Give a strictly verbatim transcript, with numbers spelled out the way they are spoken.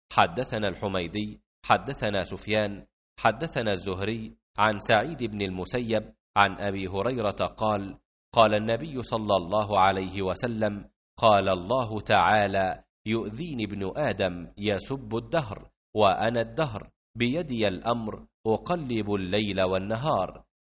حدثنا الحميدي حدثنا سفيان حدثنا الزهري عن سعيد بن المسيب عن أبي هريرة قال قال النبي صلى الله عليه وسلم قال الله تعالى يؤذيني ابن آدم يسب الدهر وأنا الدهر بيدي الأمر أقلب الليل والنهار